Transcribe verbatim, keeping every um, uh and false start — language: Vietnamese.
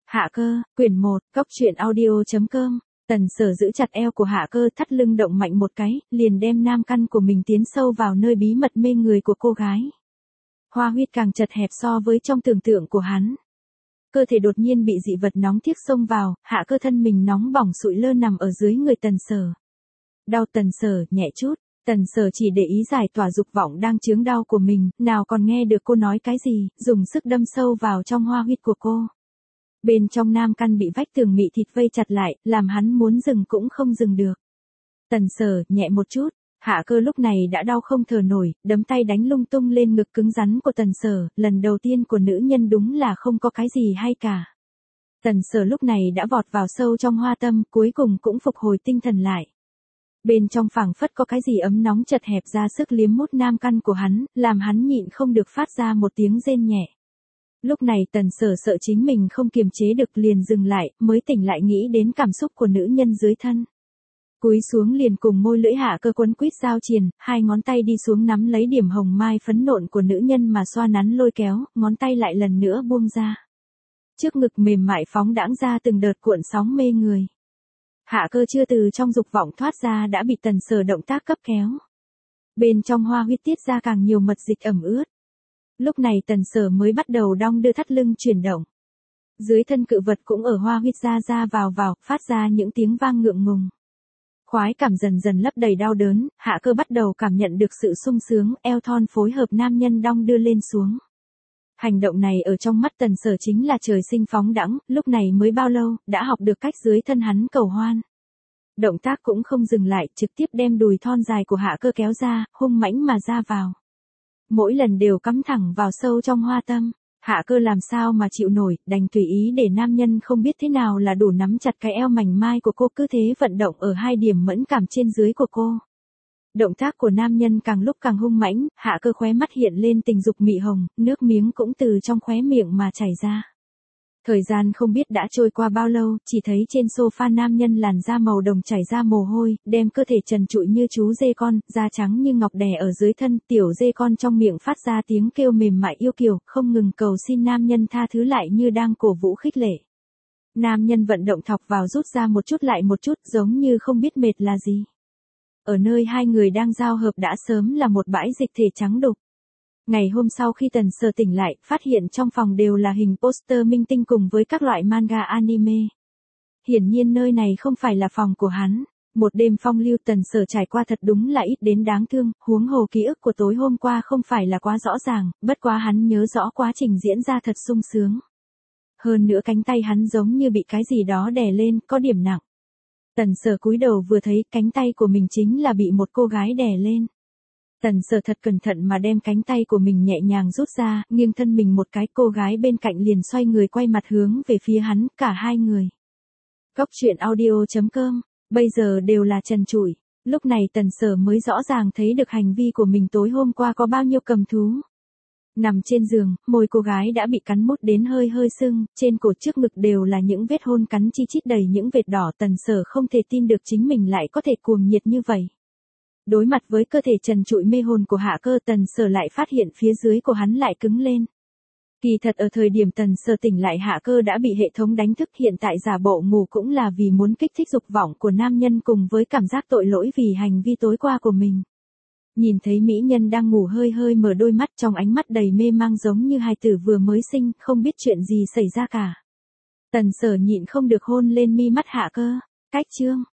Hạ cơ, quyển một, cóc truyện audio chấm com. Tần Sở giữ chặt eo của Hạ cơ, thắt lưng động mạnh một cái, liền đem nam căn của mình tiến sâu vào nơi bí mật mê người của cô gái. Hoa huyết càng chật hẹp so với trong tưởng tượng của hắn. Cơ thể đột nhiên bị dị vật nóng thiếc xông vào, Hạ cơ thân mình nóng bỏng sụi lơ nằm ở dưới người Tần Sở. Đau Tần Sở, nhẹ chút. Tần Sở chỉ để ý giải tỏa dục vọng đang chướng đau của mình, nào còn nghe được cô nói cái gì, dùng sức đâm sâu vào trong hoa huyết của cô. Bên trong nam căn bị vách tường mị thịt vây chặt lại, làm hắn muốn dừng cũng không dừng được. Tần Sở, nhẹ một chút. Hạ cơ lúc này đã đau không thở nổi, đấm tay đánh lung tung lên ngực cứng rắn của Tần Sở, lần đầu tiên của nữ nhân đúng là không có cái gì hay cả. Tần Sở lúc này đã vọt vào sâu trong hoa tâm, cuối cùng cũng phục hồi tinh thần lại. Bên trong phảng phất có cái gì ấm nóng chật hẹp ra sức liếm mút nam căn của hắn, làm hắn nhịn không được phát ra một tiếng rên nhẹ. Lúc này Tần Sở sợ chính mình không kiềm chế được liền dừng lại, mới tỉnh lại nghĩ đến cảm xúc của nữ nhân dưới thân. Cúi xuống liền cùng môi lưỡi Hạ cơ quấn quýt giao triền, hai ngón tay đi xuống nắm lấy điểm hồng mai phấn nộn của nữ nhân mà xoa nắn lôi kéo, ngón tay lại lần nữa buông ra. Trước ngực mềm mại phóng đãng ra từng đợt cuộn sóng mê người. Hạ cơ chưa từ trong dục vọng thoát ra đã bị Tần Sở động tác cấp kéo. Bên trong hoa huyết tiết ra càng nhiều mật dịch ẩm ướt. Lúc này Tần Sở mới bắt đầu đong đưa thắt lưng chuyển động. Dưới thân cự vật cũng ở hoa huyết ra ra vào vào, phát ra những tiếng vang ngượng ngùng. Khoái cảm dần dần lấp đầy đau đớn, Hạ cơ bắt đầu cảm nhận được sự sung sướng, eo thon phối hợp nam nhân đong đưa lên xuống. Hành động này ở trong mắt Tần Sở chính là trời sinh phóng đãng, lúc này mới bao lâu, đã học được cách dưới thân hắn cầu hoan. Động tác cũng không dừng lại, trực tiếp đem đùi thon dài của Hạ cơ kéo ra, hung mãnh mà ra vào. Mỗi lần đều cắm thẳng vào sâu trong hoa tâm, Hạ cơ làm sao mà chịu nổi, đành tùy ý để nam nhân không biết thế nào là đủ nắm chặt cái eo mảnh mai của cô, cứ thế vận động ở hai điểm mẫn cảm trên dưới của cô. Động tác của nam nhân càng lúc càng hung mãnh, Hạ cơ khóe mắt hiện lên tình dục mị hồng, nước miếng cũng từ trong khóe miệng mà chảy ra. Thời gian không biết đã trôi qua bao lâu, chỉ thấy trên sofa nam nhân làn da màu đồng chảy ra mồ hôi, đem cơ thể trần trụi như chú dê con, da trắng như ngọc đè ở dưới thân, tiểu dê con trong miệng phát ra tiếng kêu mềm mại yêu kiều, không ngừng cầu xin nam nhân tha thứ lại như đang cổ vũ khích lệ. Nam nhân vận động thọc vào rút ra một chút lại một chút, giống như không biết mệt là gì. Ở nơi hai người đang giao hợp đã sớm là một bãi dịch thể trắng đục. Ngày hôm sau khi Tần Sở tỉnh lại, phát hiện trong phòng đều là hình poster minh tinh cùng với các loại manga anime. Hiển nhiên nơi này không phải là phòng của hắn. Một đêm phong lưu Tần Sở trải qua thật đúng là ít đến đáng thương, huống hồ ký ức của tối hôm qua không phải là quá rõ ràng, bất quá hắn nhớ rõ quá trình diễn ra thật sung sướng. Hơn nữa cánh tay hắn giống như bị cái gì đó đè lên, có điểm nặng. Tần Sở cúi đầu vừa thấy cánh tay của mình chính là bị một cô gái đè lên. Tần Sở thật cẩn thận mà đem cánh tay của mình nhẹ nhàng rút ra, nghiêng thân mình một cái, cô gái bên cạnh liền xoay người quay mặt hướng về phía hắn, cả hai người. Cóc truyện audio chấm com, bây giờ đều là trần trụi. Lúc này Tần Sở mới rõ ràng thấy được hành vi của mình tối hôm qua có bao nhiêu cầm thú. Nằm trên giường, môi cô gái đã bị cắn mút đến hơi hơi sưng, trên cổ trước ngực đều là những vết hôn cắn chi chít đầy những vệt đỏ. Tần Sở không thể tin được chính mình lại có thể cuồng nhiệt như vậy. Đối mặt với cơ thể trần trụi mê hồn của Hạ cơ, Tần Sở lại phát hiện phía dưới của hắn lại cứng lên. Kỳ thật ở thời điểm Tần Sở tỉnh lại Hạ cơ đã bị hệ thống đánh thức, hiện tại giả bộ ngủ cũng là vì muốn kích thích dục vọng của nam nhân cùng với cảm giác tội lỗi vì hành vi tối qua của mình. Nhìn thấy mỹ nhân đang ngủ hơi hơi mở đôi mắt, trong ánh mắt đầy mê mang giống như hài tử vừa mới sinh, không biết chuyện gì xảy ra cả. Tần Sở nhịn không được hôn lên mi mắt Hạ cơ. Cách chương